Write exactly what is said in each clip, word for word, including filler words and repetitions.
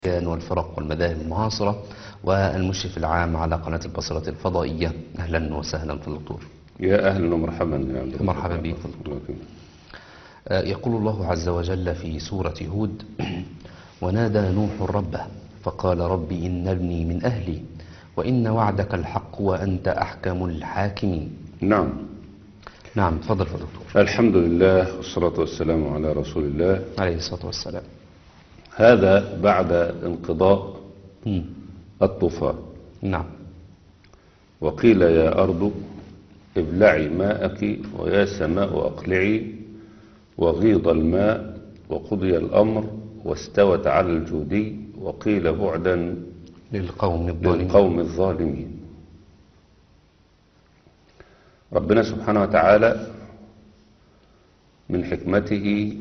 والفرق والمذاهب المعاصرة والمشرف العام على قناة البصرة الفضائية. أهلا وسهلا في الدكتور. يا أهلا ومرحبا يا عبد الله. مرحبا بك في الدكتور. يقول الله عز وجل في سورة هود: ونادى نوح ربه فقال رب إن ابني من أهلي وإن وعدك الحق وأنت أحكم الحاكمين. نعم نعم تفضل يا دكتور. الحمد لله والصلاة والسلام على رسول الله عليه الصلاة والسلام. هذا بعد انقضاء مم. الطوفان. نعم. وقيل يا أرض ابلعي ماءك ويا سماء أقلعي وغيض الماء وقضي الأمر واستوت على الجودي وقيل بعدا للقوم الظالمين. للقوم الظالمين. ربنا سبحانه وتعالى من حكمته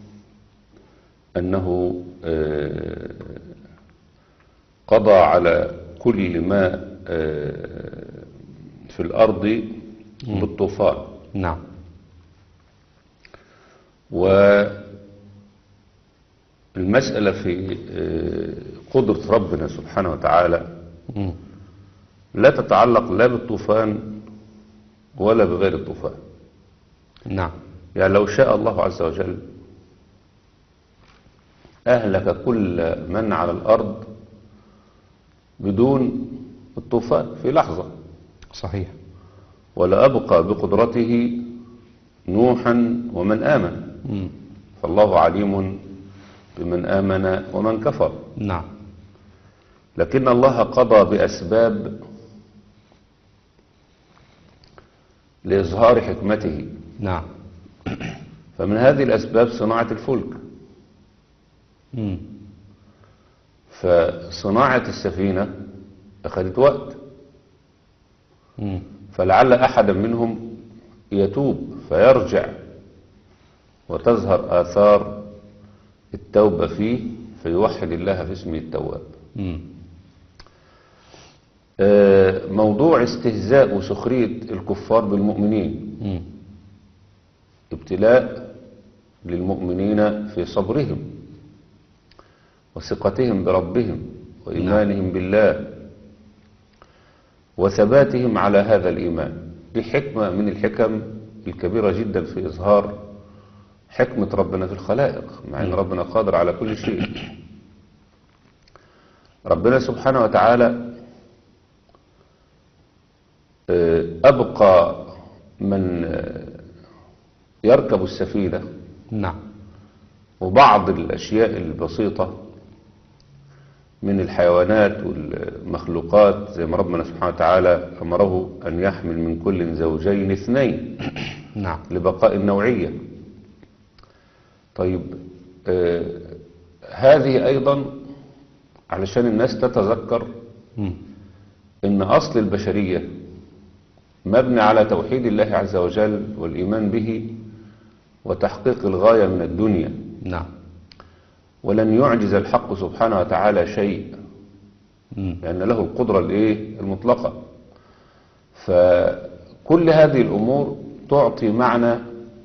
أنه قضى على كل ما في الأرض بالطوفان. نعم. والمسألة في قدرة ربنا سبحانه وتعالى لا تتعلق لا بالطوفان ولا بغير الطوفان. نعم. يعني لو شاء الله عز وجل أهلك كل من على الأرض بدون الطوفان في لحظة. صحيح. ولا أبقى بقدرته نوحا ومن آمن. مم. فالله عليم بمن آمن ومن كفر. نعم. لكن الله قضى بأسباب لإظهار حكمته. نعم. فمن هذه الأسباب صناعة الفلك. مم. فصناعة السفينة أخذت وقت. مم. فلعل أحدا منهم يتوب فيرجع وتظهر آثار التوبة فيه فيوحد الله في اسمه التواب. مم. آه، موضوع استهزاء وسخرية الكفار بالمؤمنين مم. ابتلاء للمؤمنين في صبرهم وثقتهم بربهم وإيمانهم بالله وثباتهم على هذا الإيمان. دي حكمة من الحكم الكبيرة جدا في إظهار حكمة ربنا في الخلائق، مع أن ربنا قادر على كل شيء. ربنا سبحانه وتعالى أبقى من يركب السفينة. نعم. وبعض الأشياء البسيطة من الحيوانات والمخلوقات زي ما ربنا سبحانه وتعالى أمره أن يحمل من كل زوجين اثنين. نعم. لبقاء النوعية. طيب آه هذه أيضا علشان الناس تتذكر مم. إن أصل البشرية مبني على توحيد الله عز وجل والإيمان به وتحقيق الغاية من الدنيا. نعم. ولن يعجز الحق سبحانه وتعالى شيء مم. لأن له القدرة الإيه المطلقة. فكل هذه الأمور تعطي معنى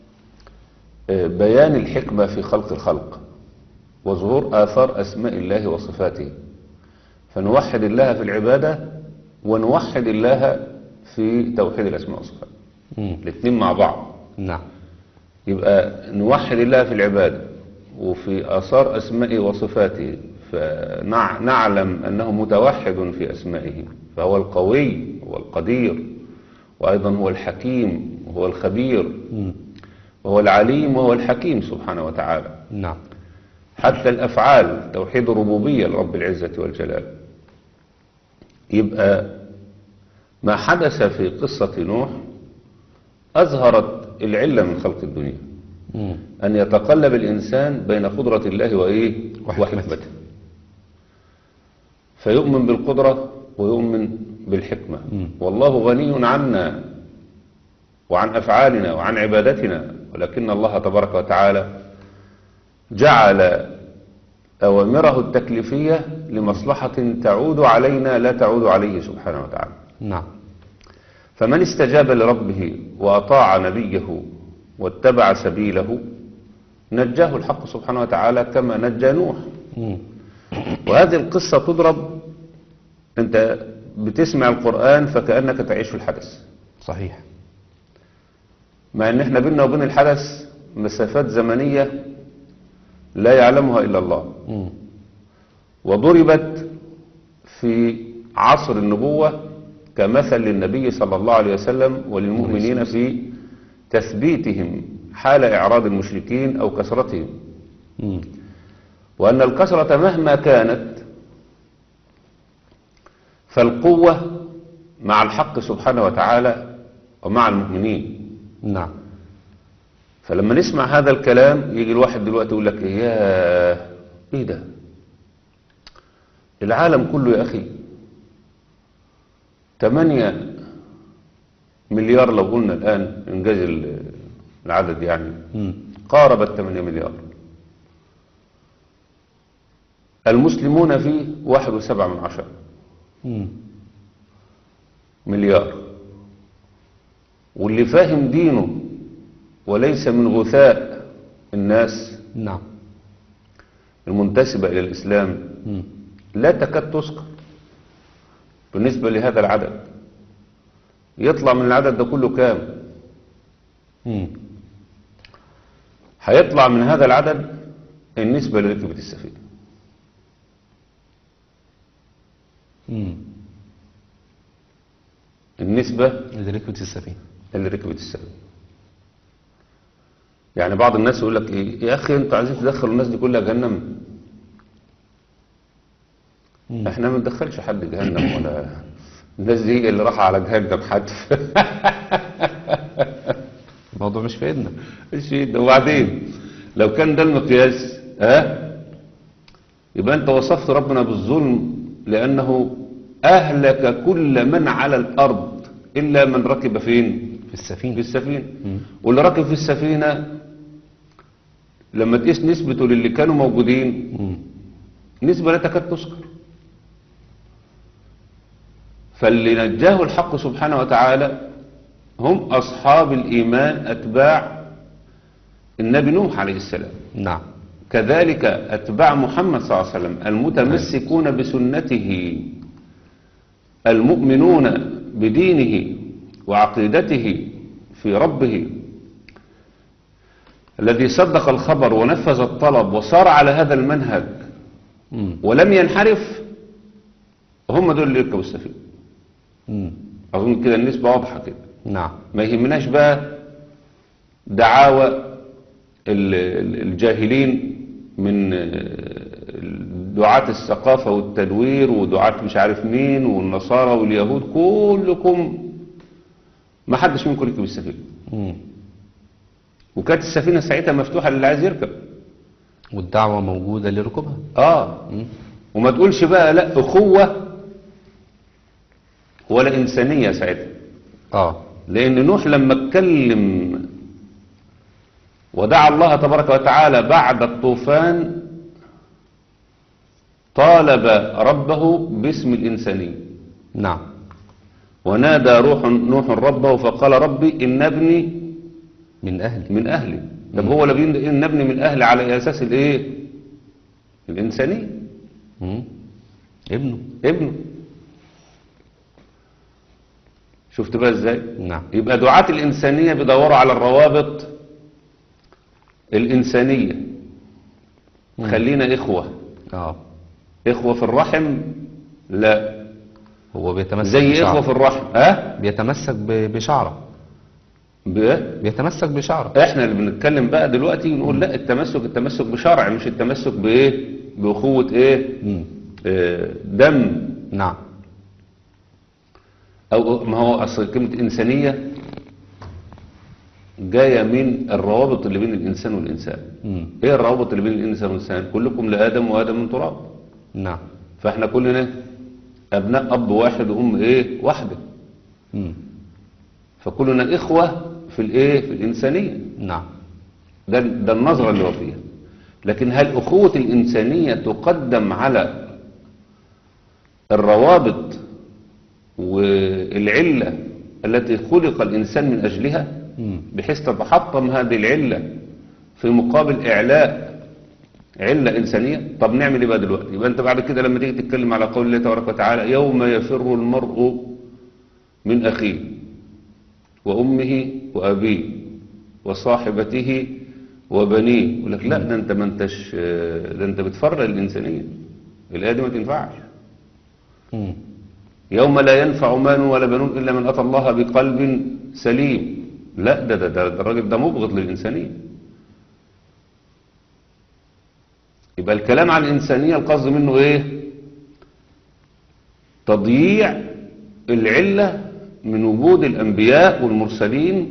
بيان الحكمة في خلق الخلق وظهور آثار أسماء الله وصفاته. فنوحد الله في العبادة ونوحد الله في توحيد الأسماء والصفات. الاثنين مع بعض. نعم. يبقى نوحد الله في العبادة وفي آثار أسمائه وصفاته فنعلم أنه متوحد في أسمائه فهو القوي والقدير وأيضا هو الحكيم وهو الخبير وهو العليم وهو الحكيم سبحانه وتعالى. نعم. حتى الأفعال توحيد الربوبية لرب العزة والجلال. يبقى ما حدث في قصة نوح أظهرت العلة من خلق الدنيا. مم. أن يتقلب الإنسان بين قدرة الله وإيه وحكمته. فيؤمن بالقدرة ويؤمن بالحكمة. مم. والله غني عنا وعن أفعالنا وعن عبادتنا ولكن الله تبارك وتعالى جعل أوامره التكليفية لمصلحة تعود علينا لا تعود عليه سبحانه وتعالى. نعم. فمن استجاب لربه وأطاع نبيه واتبع سبيله نجاه الحق سبحانه وتعالى كما نجى نوح. مم. وهذه القصة تضرب، انت بتسمع القرآن فكأنك تعيش في الحدث، صحيح. مع ان احنا بيننا وبين الحدث مسافات زمنية لا يعلمها إلا الله. مم. وضربت في عصر النبوة كمثل للنبي صلى الله عليه وسلم وللمؤمنين في تثبيتهم حال إعراض المشركين أو كثرتهم. مم. وأن الكثرة مهما كانت فالقوة مع الحق سبحانه وتعالى ومع المؤمنين. نعم. فلما نسمع هذا الكلام يجي الواحد دلوقتي يقول لك يا ايه ده، العالم كله يا أخي ثمانية مليار، لو قلنا الآن إنجاز العدد يعني مم. قارب ثمانية مليار، المسلمون فيه واحد وسبعة من عشرة مم. مليار، واللي فاهم دينه وليس من غثاء الناس نعم. المنتسبة إلى الإسلام مم. لا تكاد تذكر بالنسبة لهذا العدد. يطلع من العدد ده كله كام؟ مم. هيطلع من هذا العدد النسبة لركبة السفينة. مم. النسبة اللي ركبت السفينة. اللي ركبت السفينة. يعني بعض الناس يقول لك ايه يا اخي انتوا عايزين تدخلوا الناس دي كلها جهنم. مم. احنا ما ندخلش حد جهنم، ولا الناس دي اللي راح على جهنم حتف. الموضوع مش في ايدنا. ايش ده؟ وبعدين لو كان ده المقياس ها يبقى انت وصفت ربنا بالظلم، لانه اهلك كل من على الارض الا من ركب فين؟ في السفينة. في السفينة. مم. واللي راكب في السفينة لما تقيس نسبته للي كانوا موجودين مم. نسبة لا تكاد تذكر. فاللي نجاه الحق سبحانه وتعالى هم أصحاب الإيمان أتباع النبي نوح عليه السلام. نعم. كذلك أتباع محمد صلى الله عليه وسلم المتمسكون بسنته المؤمنون بدينه وعقيدته في ربه، الذي صدق الخبر ونفذ الطلب وصار على هذا المنهج مم. ولم ينحرف، هم دول اللي يركبوا السفينة. مم. أظن كده النسبة واضحة كده. نعم. ما يهمناش بقى دعاوى ال- ال- الجاهلين من دعاة الثقافة والتدوير ودعاة مش عارف مين والنصارى واليهود، كلكم ما حدش منكم ركب السفينة. مم. وكانت السفينة ساعتها مفتوحة للي عايز يركب. والدعوة موجودة لركوبها. اه مم. وما تقولش بقى لا أخوة ولا إنسانية ساعتها. اه. لأن نوح لما اتكلم ودعا الله تبارك وتعالى بعد الطوفان طالب ربه باسم الإنسانية. نعم. ونادى روح نوح ربه فقال ربي إن ابني من أهلي. من أهلي. طب هو لا بين إن ابني من أهلي على أساس الإيه؟ الإنسانية. مم. ابنه. ابنه. شفت بقى إزاي؟ نعم. يبقى دعاة الإنسانية بيدوروا على الروابط الإنسانية. مم. خلينا إخوة. اه. إخوة في الرحم لا. هو بيتمسك زي بشعره. إخوة في الرحم ها؟ بيتمسك ب- بشعره. ب- بيتمسك بشعره. احنا اللي بنتكلم بقى دلوقتي ونقول لا التمسك التمسك بشرع مش التمسك بايه باخوه ايه مم. آه دم. نعم. او ما هو اصل كلمه انسانيه جايه من الروابط اللي بين الانسان والانسان. مم. ايه الروابط اللي بين الانسان والانسان؟ كلكم لادم وادم من تراب. نعم. فاحنا كلنا ابناء اب واحد وام ايه واحده. مم. فكلنا اخوه في الايه في الانسانيه. نعم. ده ده النظرة اللي هو فيها. لكن هل أخوة الإنسانية تقدم على الروابط والعلة التي خلق الإنسان من أجلها مم. بحيث تتحطم هذه العلة في مقابل إعلاء علة إنسانية. طب نعمل إيه بقى دلوقتي؟ يبقى أنت بعد كده لما تيجي تتكلم على قول الله تبارك وتعالى يوم يفر المرء من أخيه وأمه وأبيه وصاحبته وبنيه، يقول لك لا ده أنت ما أنتش، ده أنت بتفرق الإنسانية، الآية دي ما تنفعش. مم. يوم لا ينفع مال ولا بنون إلا من أتى الله بقلب سليم. لا ده ده, ده, ده الراجل ده مبغض للإنسانية. يبقى الكلام عن الإنسانية القصد منه إيه؟ تضييع العلة من وجود الأنبياء والمرسلين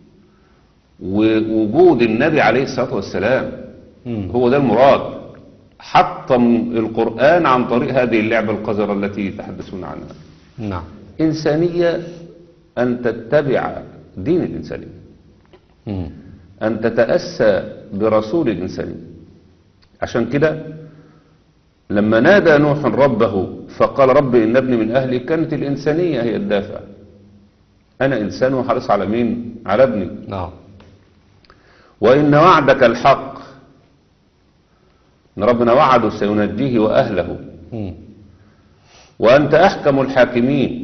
ووجود النبي عليه الصلاة والسلام. مم. هو ده المراد. حطم القرآن عن طريق هذه اللعبة القذرة التي يتحدثون عنها. نعم. إنسانية أن تتبع دين الإنسانية، مم. أن تتأسى برسول الإنسانية. عشان كده لما نادى نوح ربه فقال رب إن ابني من أهلي، كانت الإنسانية هي الدافع. أنا إنسان وحرص على مين؟ على ابني. نعم. وإن وعدك الحق، إن ربنا وعده سينجيه وأهله. مم. وأنت أحكم الحاكمين.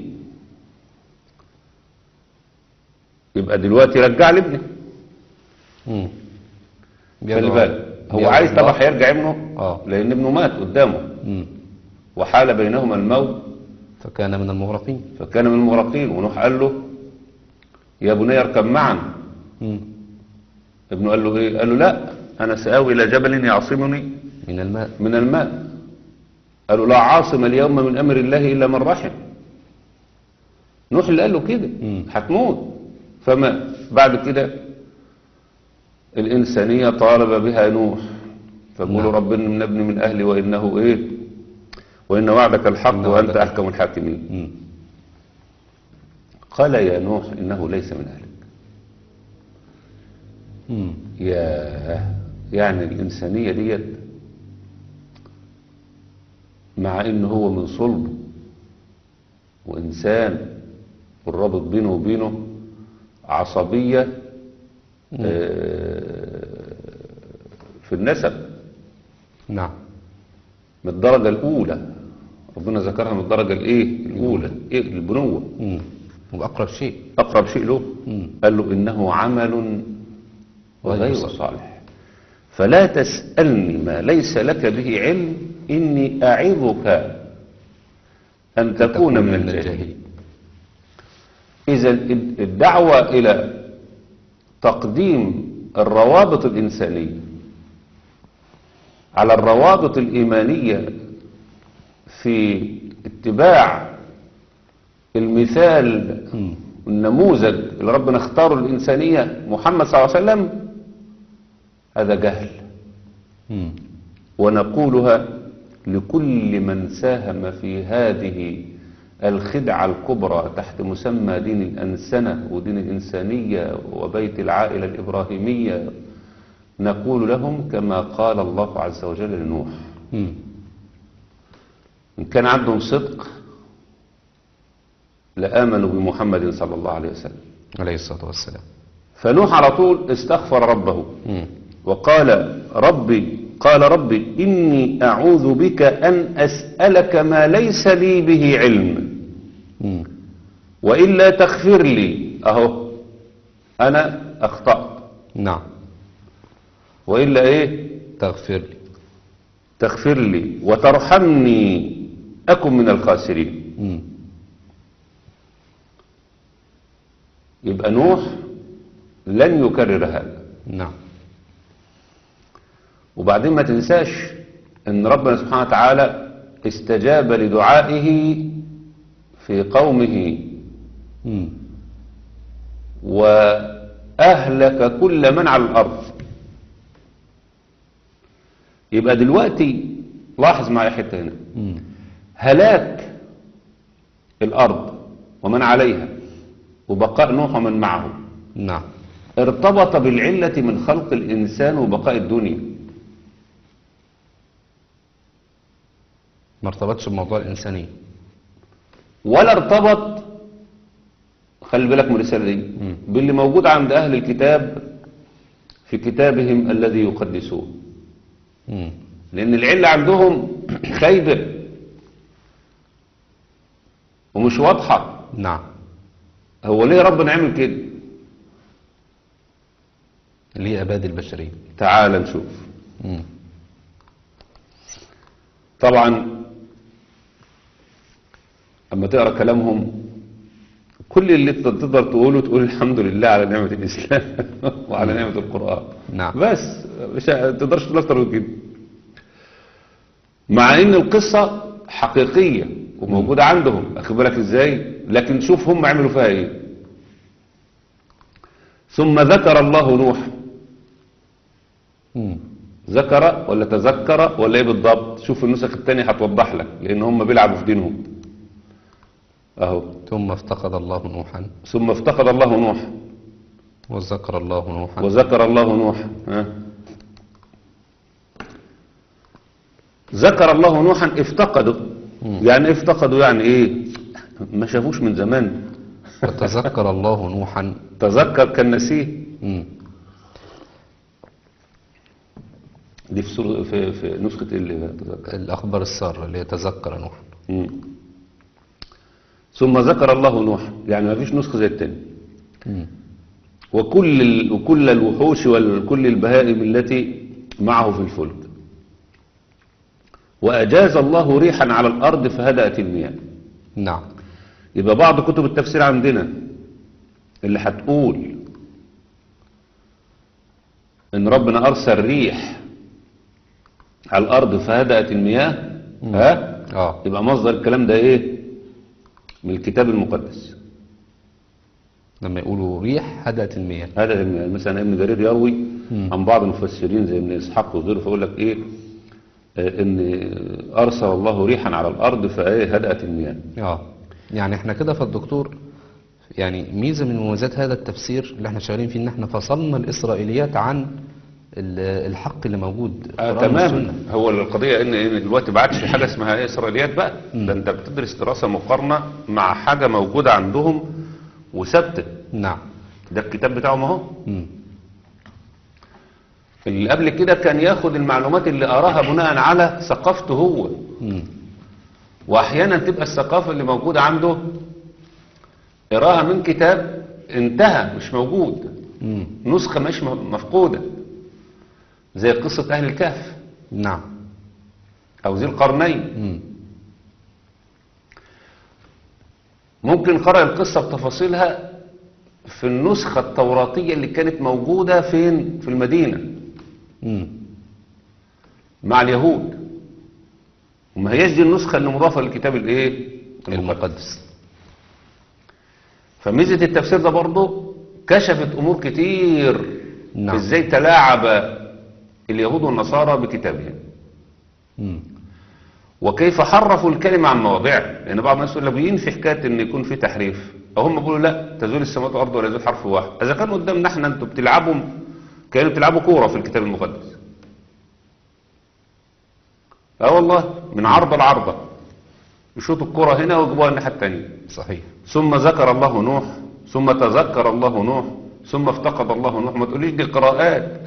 يبقى دلوقتي رجع لابنه. مم. خلي بالك، هو بيدعو عايز الله. طبعا هيرجع ابنه آه. لأن ابنه مات قدامه مم. وحال بينهما الموت فكان من المغرقين. فكان من المغرقين. ونوح قال له يا بني اركب معنا. مم. ابنه قال له ايه؟ قال له لا انا سآوي الى جبل يعصمني من الماء. من الماء. قال له لا عاصم اليوم من امر الله الا من رحم. نوح اللي قال له كده مم. هتموت. فما بعد كده الانسانيه طالب بها نوح، فقولوا نعم. ربنا من ابني من اهلي وانه ايه؟ وان وعدك الحق إن وانت وعدك احكم الحاكمين. مم. قال يا نوح انه ليس من اهلك. مم. يا يعني الإنسانية ديت مع إنه هو من صلبه وإنسان، والرابط بينه وبينه عصبية آه، في النسب نعم. من الدرجة الأولى. ربنا ذكرها من الدرجة الإيه؟ الأولى، إيه؟ البنوة. مم. وأقرب شيء. أقرب شيء له. مم. قال له إنه عمل غير غير صالح. صالح فلا تسألني ما ليس لك به علم إني أعظك أن تكون من الجاهلين. إذا الدعوة إلى تقديم الروابط الإنسانية على الروابط الإيمانية في اتباع المثال مم. النموذج اللي ربنا اختاره للإنسانية محمد صلى الله عليه وسلم، هذا جهل. مم. ونقولها لكل من ساهم في هذه الخدعة الكبرى تحت مسمى دين الأنسنة ودين الإنسانية وبيت العائلة الإبراهيمية، نقول لهم كما قال الله عز وجل لنوح: مم. إن كان عندهم صدق لآمنوا بمحمد صلى الله عليه وسلم. عليه الصلاة والسلام. فنوح على طول استغفر ربه مم. وقال ربي قال ربي إني أعوذ بك أن أسألك ما ليس لي به علم مم. وإلا تغفر لي. أهو أنا أخطأت، نعم. وإلا إيه؟ تغفر لي. تغفر لي وترحمني أكن من الخاسرين. مم. يبقى نوح لن يكرر هذا. نعم. وبعدين ما تنساش ان ربنا سبحانه وتعالى استجاب لدعائه في قومه مم. وأهلك كل من على الأرض. يبقى دلوقتي لاحظ معي حتة هنا، مم. هلاك الأرض ومن عليها وبقاء نوح ومن معه نعم. ارتبط بالعلة من خلق الإنسان وبقاء الدنيا. ما ارتبطش بموضوع الإنسانية. ولا ارتبط، خلي بالك من الرسالة دي، مم. باللي موجود عند أهل الكتاب في كتابهم الذي يقدسون. مم. لأن العلة عندهم خايبة ومش واضحة. نعم. هو ليه ربنا عمل كده؟ ليه أباد البشرية؟ تعال نشوف. مم. طبعا اما تقرأ كلامهم كل اللي تقدر تقوله تقول الحمد لله على نعمة الإسلام وعلى نعمة القرآن. نعم. بس مش تقدرش تقول أكتر من كده، مع ان القصة حقيقية وموجودة عندهم، اخد بالك ازاي؟ لكن شوف هم عملوا فيها ايه. ثم ذكر الله نوح. مم. ذكر ولا تذكر ولا ايه بالضبط؟ شوف النسخ التانية هتوضح لك، لان هم بيلعبوا في دينهم اهو. ثم افتقد الله نوحا ثم افتقد الله نوح وذكر الله نوحا وذكر الله نوح. ها؟ ذكر الله نوحا افتقدوا. يعني افتقدوا يعني ايه؟ ما شافوش من زمان. وتذكر الله نوحا. تذكر كان نسيه. مم. دي في, سورة في, في نسخة إيه اللي تذكر؟ الأخبار السارة اللي يتذكر نوحا. مم. ثم ذكر الله نوح، يعني ما فيش نسخة زي التاني. مم. وكل ال... وكل الوحوش وكل البهائم التي معه في الفلك. وأجاز الله ريحا على الأرض فهدأت المياه. نعم. يبقى بعض كتب التفسير عندنا اللي هتقول ان ربنا ارسل ريح على الارض فهدأت المياه، ها اه يبقى مصدر الكلام ده ايه؟ من الكتاب المقدس. لما يقولوا ريح هدأت المياه. هدأت المياه. مثلا ابن جرير يروي عن بعض المفسرين زي ابن اسحاق وغيره فيقول لك ايه؟ آه ان ارسل الله ريحا على الارض فايه هدأت المياه. اه يعني احنا كده في الدكتور، يعني ميزة من مميزات هذا التفسير اللي احنا شغالين فيه ان احنا فصلنا الإسرائيليات عن ال- الحق اللي موجود آه القرآن تمام. والسنة. هو القضية ان إن دلوقتي ما عادش حاجة اسمها ايه اسرائيليات بقى، ده انت بتدرس دراسة مقارنة مع حاجة موجودة عندهم وثابتة. نعم. ده الكتاب بتاعهم اهو. مم. اللي قبل كده كان ياخد المعلومات اللي قراها بناء على ثقافته هو. مم. واحيانا تبقى الثقافة اللي موجودة عنده قراها من كتاب انتهى مش موجود، مم. نسخة مش مفقودة، زي قصة اهل الكهف نعم. او ذي القرنين. مم. ممكن قرأ القصة بتفاصيلها في النسخة التوراتية اللي كانت موجودة فين؟ في المدينة مم. مع اليهود، وما هيش دي النسخة اللي مضافة للكتاب الايه؟ المقدس. فميزة التفسير ده برضه كشفت امور كتير. نعم. ازاي تلاعب اليهود والنصارى بكتابهم، مم. وكيف حرفوا الكلمة عن مواضعها. لان يعني بعض الناس يقول لك بينفي حكاية ان يكون في تحريف، او هم بيقولوا لا تزول السماوات والارض ولا يزول حرف واحد. اذا كان قدامنا احنا انتوا بتلعبوا كانوا بتلعبوا كورة في الكتاب المقدس. اه والله من عرضة لعرضة يشوطوا الكرة هنا ويجيبوها الناحية التانية. صحيح. ثم ذكر الله نوح ثم تذكر الله نوح ثم افتقد الله نوح. ما تقوليش دي قراءات.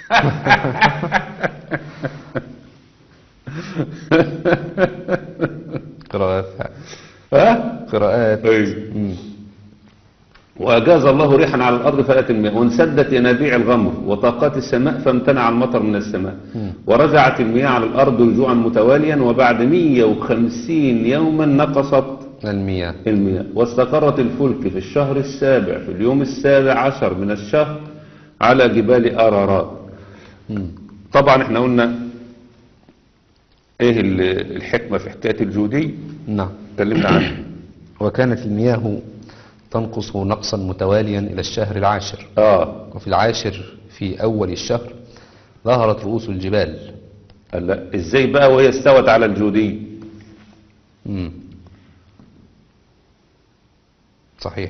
قراءات. ها؟ قراءات. ايه. مم. وأجاز الله ريحا على الأرض فأتت المياه وانسدت ينابيع الغمر وطاقات السماء فامتنع المطر من السماء ورجعت المياه على الأرض رجوعا متواليا وبعد مية وخمسين يوما نقصت المياه. المياه واستقرت الفلك في الشهر السابع في اليوم السابع عشر من الشهر على جبال أرارات. مم. طبعا احنا قلنا ايه الحكمة في حكاية الجودي، نعم. تكلمنا عنها. وكانت المياه تنقص نقصا متواليا إلى الشهر العاشر. اه وفي العاشر في أول الشهر ظهرت رؤوس الجبال. لا ازاي بقى وهي استوت على الجودي؟ مم. صحيح.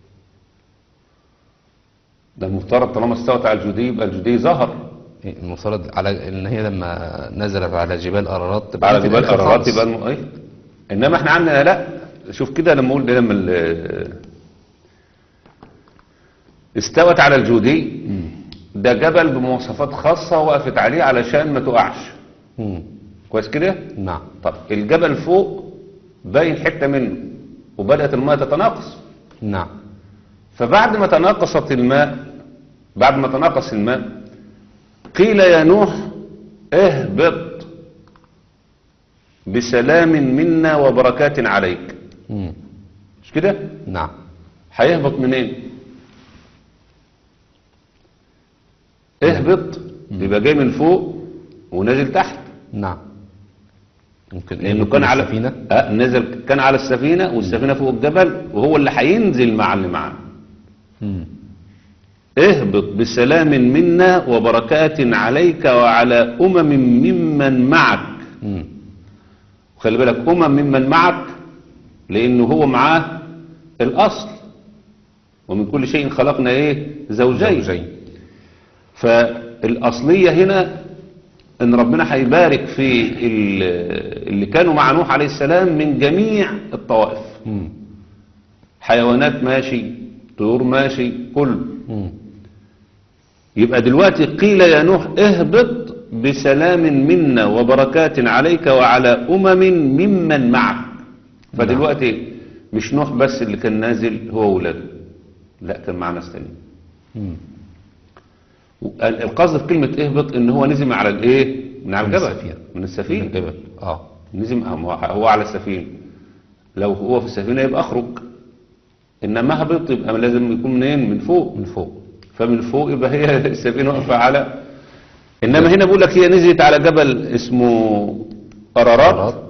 ده المفترض طالما استوت على الجودي يبقى الجودي ظهر. المفترض على ان هي لما نزلت على جبال ارارات تبقى على في جبال الآخر ارارات خالص. يبقى الم... ايه. انما احنا عندنا لا، شوف كده لما اقول لما ال... استوت على الجودي ده جبل بمواصفات خاصة وقفت عليه علشان ما تقعش. مم. كويس كده. نعم. طب الجبل فوق باين حتة منه وبدأت الماء تتناقص. نعم. فبعد ما تناقصت الماء بعد ما تناقص الماء قيل يا نوح اهبط بسلام منا وبركات عليك. مم. مش كده؟ نعم. هيهبط منين؟ اهبط يبقى جاي من فوق ونازل تحت. نعم. ممكن لانه كان على السفينة. آه نزل كان على السفينة والسفينة فوق الجبل وهو اللي هينزل مع اللي معاه. مم. اهبط بسلام منا وبركات عليك وعلى أمم ممن معك. مم. خلي بالك أمم ممن معك لأنه هو معاه الأصل ومن كل شيء خلقنا إيه زوجين, زوجين. فالأصلية هنا إن ربنا هيبارك في اللي كانوا مع نوح عليه السلام من جميع الطوائف. مم. حيوانات ماشي طيور ماشي كل. مم. يبقى دلوقتي قيل يا نوح اهبط بسلام منا وبركات عليك وعلى أمم ممن معك. فدلوقتي مش نوح بس اللي كان نازل هو ولاده، لا كان معنا ناس تانيين. القصد في كلمة اهبط ان هو نزم على الايه من على الجبل السفينة. من السفينة من الجبل. اه نزم هو على السفينة. لو هو في السفينة يبقى اخرج، انما هبط يبقى لازم يكون منين من فوق من فوق. فمن فوق يبقى هي السفينة واقفة على. انما هنا بقول لك هي نزلت على جبل اسمه قرارات.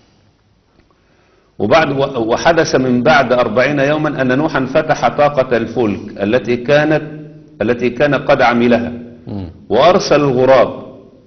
وبعد وحدث من بعد أربعين يوما أن نوحا فتح طاقة الفلك التي كانت التي كان قد عملها مم. وأرسل الغراب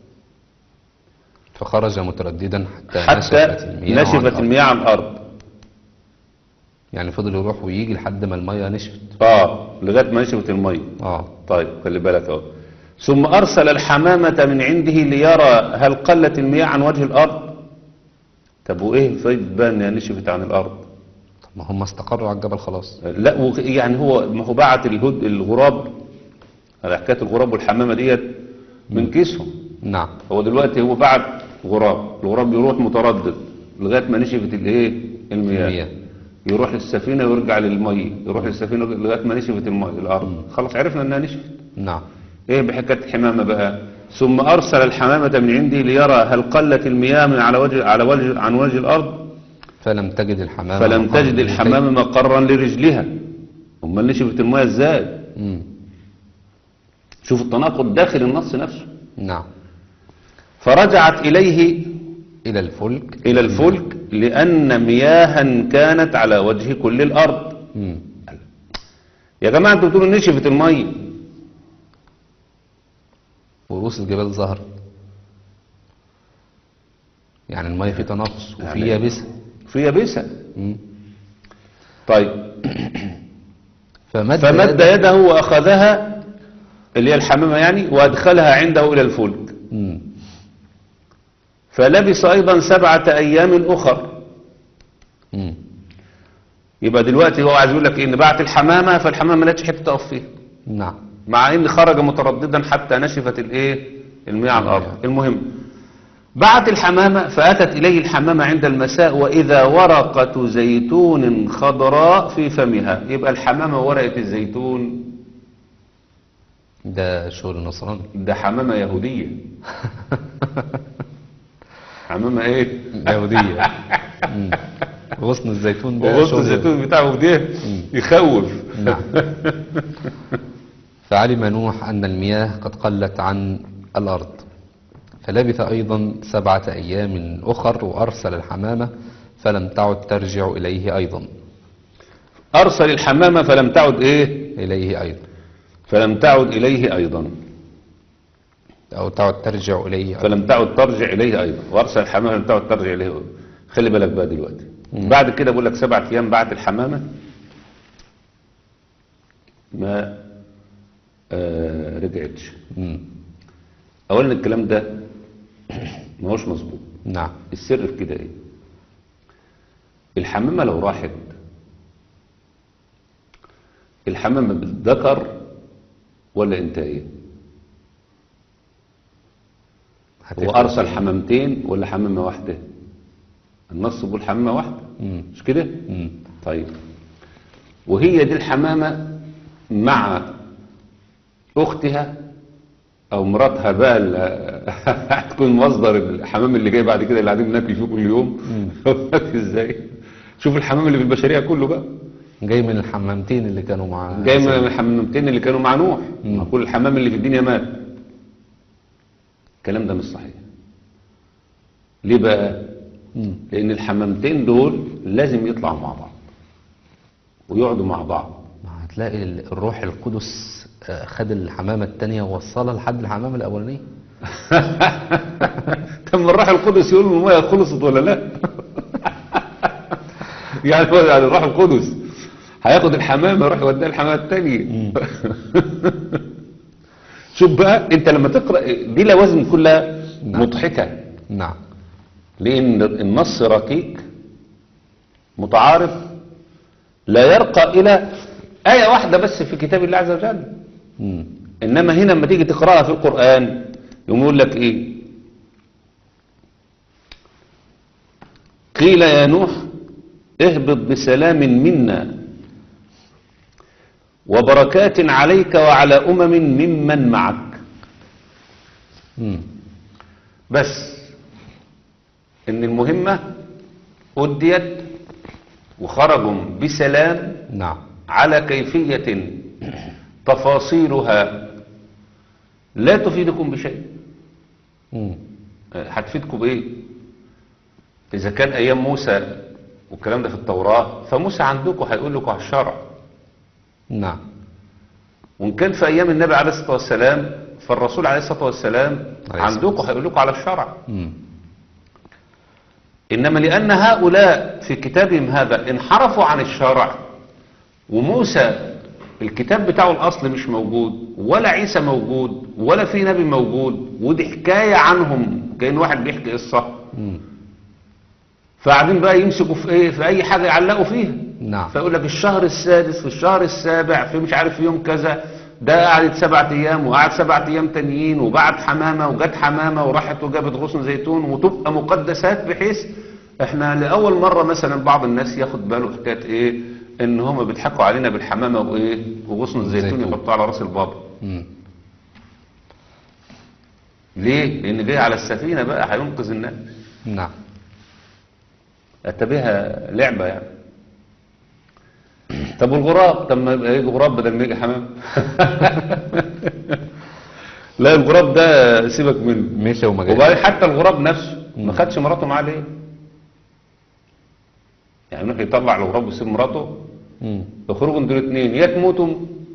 فخرج مترددا حتى, حتى نشفت المياه, نشفت المياه عن الأرض. يعني فضل يروح ويجي لحد ما المياه نشفت. اه لغاية ما نشفت المياه. اه طيب خلي بالك اهو. ثم أرسل الحمامة من عنده ليرى هل قلت المياه عن وجه الأرض. طب وإيه فايد بقى إنها نشفت عن الأرض؟ طب ما هم استقروا على الجبل خلاص. لا و- يعني هو ما هو بعت الهد الغراب على حكاية الغراب والحمامة ديت من كيسهم. نعم. هو دلوقتي هو بعت غراب، الغراب يروح متردد لغاية ما نشفت الايه المياه. المياه. يروح للسفينة ويرجع للمية، يروح للسفينة لغاية ما نشفت المية الأرض. خلاص عرفنا انها نشفت. نعم. ايه بحكاية الحمامة بقى؟ ثم أرسل الحمامة من عنده ليرى هل قلت المياه من على وجه على وجه عن وجه الأرض. فلم تجد الحمامة فلم مقرا تجد لرجليه. الحمامة مقرا لرجلها. امال نشفت المياه ازاي؟ مم. شوف التناقض داخل النص نفسه. نعم. فرجعت إليه إلى الفلك. إلى الفلك لأن مياها كانت على وجه كل الأرض. مم. يا جماعة انتوا بتقولوا نشفت المية. ورؤوس الجبال ظهرت، يعني المية في تناقص وفي يعني يابسة. في يابسة. مم. طيب فمد, فمد يده وأخذها اللي هي الحمامة يعني وأدخلها عنده إلى الفلك. مم. فلبس أيضا سبعة أيام أخر. مم. يبقى دلوقتي هو عايز يقول لك إن بعت الحمامة فالحمامة ما لقتش حتة تقف فيها، نعم. مع إن خرج مترددا حتى نشفت الإيه المياه على الأرض. المهم بعت الحمامة فأتت إليه الحمامة عند المساء وإذا ورقة زيتون خضراء في فمها. يبقى الحمامة ورقة الزيتون ده شغل نصراني. ده حمامة يهودية. حمامة ايه يهودية. مم. غصن الزيتون ده وغصن شغل- الزيتون بتاعه ده يخوف. نعم. فعلم نوح أن المياه قد قلت عن الأرض، فلبث أيضا سبعة أيام أخر وأرسل الحمامة فلم تعد ترجع إليه أيضا. أرسل الحمامة فلم تعد ايه إليه أيضا فلم تعد إليه أيضا أو تعد ترجع إليه أيضا. فلم تعد ترجع إليه أيضا وأرسل الحمامة فلم تعد ترجع إليه أيضا. خلي بالك بقى دلوقتي بعد كده بقول لك سبعة أيام بعت الحمامة ما آه رجعتش. مم. أولا الكلام ده ما هوش مظبوط. نعم. السر في كده ايه؟ الحمامة لو راحت الحمامة بالذكر ولا انتايه؟ هو أرسل حمامتين ولا حمامة واحدة؟ النص بيقول حمامة واحدة، مم. مش كده؟ مم. طيب، وهي دي الحمامة مع أختها أو مراتها بقى اللي هتكون مصدر الحمام اللي جاي بعد كده اللي قاعدين ناكل فيه كل يوم. ازاي؟ شوف الحمام اللي في البشرية كله بقى جاي من الحمامتين اللي كانوا مع جاي من الحمامتين اللي كانوا مع نوح. ما كل الحمام اللي في الدنيا مات. الكلام ده مش صحيح. ليه بقى؟ مم. لأن الحمامتين دول لازم يطلعوا مع بعض ويقعدوا مع بعض. ما هتلاقي ال- الروح القدس آه، خد الحمامة التانية ووصلها لحد الحمامة الأولانية. طب ما الروح القدس يقول له المية خلصت ولا لا؟ يعني هو يعني الروح القدس هياخد الحمامة يروح يوديها الحمامة التانية. شوف بقى انت لما تقرأ دي لوازم كلها نعم. مضحكة، نعم. لأن النص ركيك متعارف لا يرقى إلى آية واحدة بس في كتاب الله عز وجل. مم. إنما هنا لما تيجي تقرأها في القرآن يقوم يقول لك إيه؟ قيل يا نوح اهبط بسلام منا وبركات عليك وعلى أمم ممن معك. مم. بس إن المهمة أديت وخرجوا بسلام نعم. على كيفية تفاصيلها لا تفيدكم بشيء. مم. هتفيدكم بإيه؟ إذا كان أيام موسى والكلام ده في التوراة فموسى عندكم هيقول لكم على الشرع، نعم. وإن كان في أيام النبي عليه الصلاة والسلام فالرسول عليه الصلاة والسلام عليه الصلاة عندكم هيقول لكم على الشرع. مم. إنما لأن هؤلاء في كتابهم هذا انحرفوا عن الشرع، وموسى الكتاب بتاعه الأصل مش موجود ولا عيسى موجود ولا في نبي موجود، ودي حكاية عنهم كأن واحد بيحكي قصة، مم. فقاعدين بقى يمسكوا في ايه في اي حاجة يعلقوا فيها. نعم. فيقول لك الشهر السادس في الشهر السابع في مش عارف في يوم كذا ده قعدت سبعة ايام وقعد سبعة ايام تانيين وبعت حمامة وجت حمامة وراحت وجابت غصن زيتون وتبقى مقدسات، بحيث احنا لأول مرة مثلا بعض الناس ياخد باله حكاية ايه ان هم بيضحكوا علينا بالحمامة وايه وغصن الزيتون زيتون. يحطوه على راس البابا. مم. ليه؟ لان جاي على السفينة بقى هينقذ الناس. نعم. اتبعها لعبة يعني. طب والغراب؟ طب ما يبقى يجي غراب بدل ما يجي حمام. لا الغراب ده سيبك منه. مشى وما جاش. وبعدين حتى الغراب نفسه ما مم. خدش مراته معاه ليه؟ يعني ممكن يطلع الغراب ويسيب مراته؟ مم. يخرجوا انتوا الاثنين يا تموتوا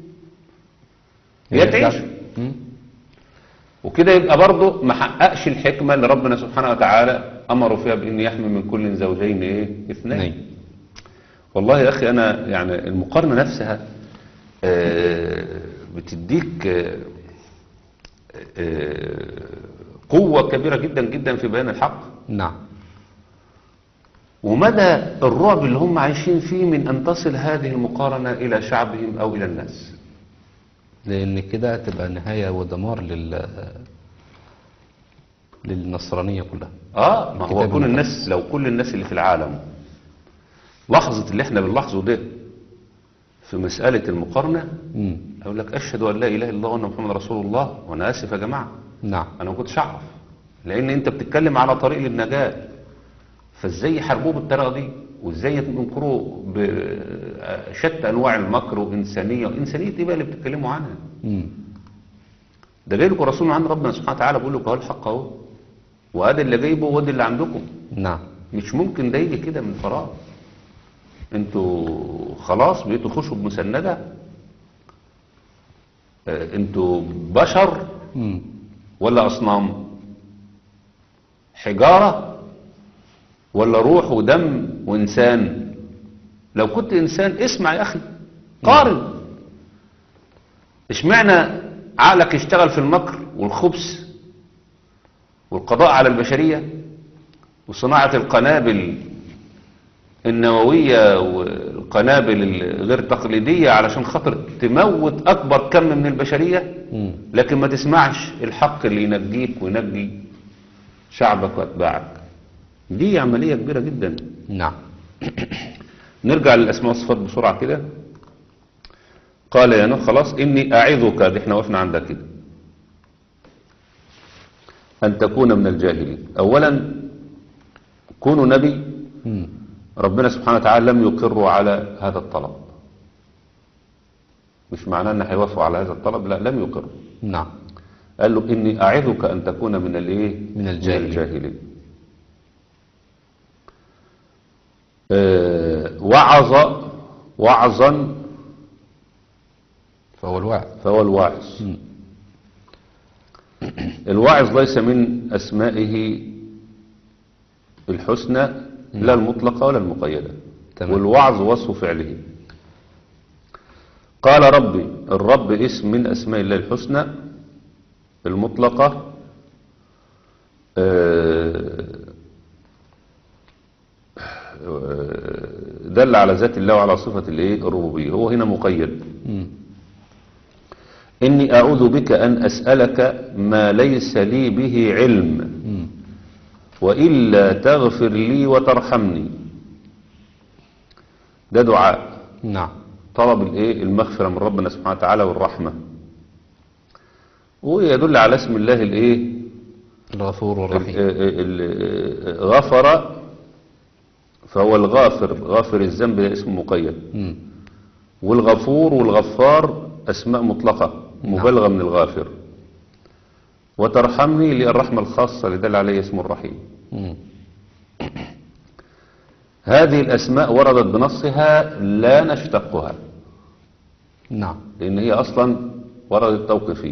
يا تعيشوا. مم. وكده يبقى برضه ما حققش الحكمة اللي ربنا سبحانه وتعالى أمره فيها بأن يحمل من كل زوجين إيه؟ اثنين. اثنين. والله يا أخي أنا يعني المقارنة نفسها آه، بتديك آه، آه، قوة كبيرة جدا جدا في بيان الحق، نعم. ومدى الرعب اللي هم عايشين فيه من أن تصل هذه المقارنة إلى شعبهم أو إلى الناس. لأن كده تبقى نهاية ودمار لل للنصرانية كلها. آه ما هو الكتاب كل المقدس. الناس لو كل الناس اللي في العالم لحظة اللي احنا بنلاحظه ده في مسألة المقارنة، مم. أقول لك أشهد أن لا إله إلا الله وأن محمد رسول الله، وأنا آسف يا جماعة نعم. أنا ما كنتش أعرف، لأن أنت بتتكلم على طريق للنجاة، فإزاي يحاربوه بالطريقة دي وإزاي ينكروه بشتى أنواع المكر وإنسانية وإنسانية إيه بقى اللي بتتكلموا عنها؟ مم. ده جاي لكم رسول من عند ربنا سبحانه وتعالى بيقول لكم أهو الحق أهو، وأدي اللي جايبه وأدي اللي عندكم. نعم. مش ممكن ده يجي كده من فراغ. انتوا خلاص بقيتوا خشب مسندة، اه، انتوا بشر مم. ولا أصنام؟ حجارة ولا روح ودم وإنسان؟ لو كنت إنسان اسمع يا أخي قارن. اشمعنى عقلك يشتغل في المكر والخبث والقضاء على البشرية وصناعة القنابل النووية والقنابل الغير تقليدية علشان خاطر تموت أكبر كم من البشرية، مم. لكن ما تسمعش الحق اللي ينجيك وينجي شعبك وأتباعك. دي عملية كبيرة جدا. نعم. نرجع للأسماء والصفات بسرعة كده. قال يا نوح خلاص إني أعظك، دي احنا وقفنا عندها كده، أن تكون من الجاهلين. أولا كونوا نبي، مم. ربنا سبحانه وتعالى لم يقروا على هذا الطلب، مش معناه أن هيوافقوا على هذا الطلب، لا، لم يقروا. نعم. قال له إني أعظك أن تكون من الإيه؟ من الجاهلين. من الجاهلين. آه وعظ وعظا فهو الوعظ. فهو الواعظ. مم. الواعظ ليس من أسمائه الحسنى، لا المطلقة ولا المقيدة. تمام. والوعظ وصف فعله. قال ربي، الرب اسم من أسماء الله الحسنى المطلقة، دل على ذات الله وعلى صفة الايه الربوبية. هو هنا مقيد. مم. إني أعوذ بك أن أسألك ما ليس لي به علم، مم. وإلا تغفر لي وترحمني. ده دعاء نعم. طلب الايه المغفرة من ربنا سبحانه وتعالى والرحمة، ويدل على اسم الله الايه الغفور الرحيم. غفر، فهو الغافر، غافر الذنب ده اسم مقيد. مم. والغفور والغفار أسماء مطلقة مبالغة من الغافر. وترحمني للرحمة الخاصة اللي دل عليه اسم الرحيم. مم. هذه الأسماء وردت بنصها لا نشتقها، نعم. لأن هي أصلا وردت توقيفية.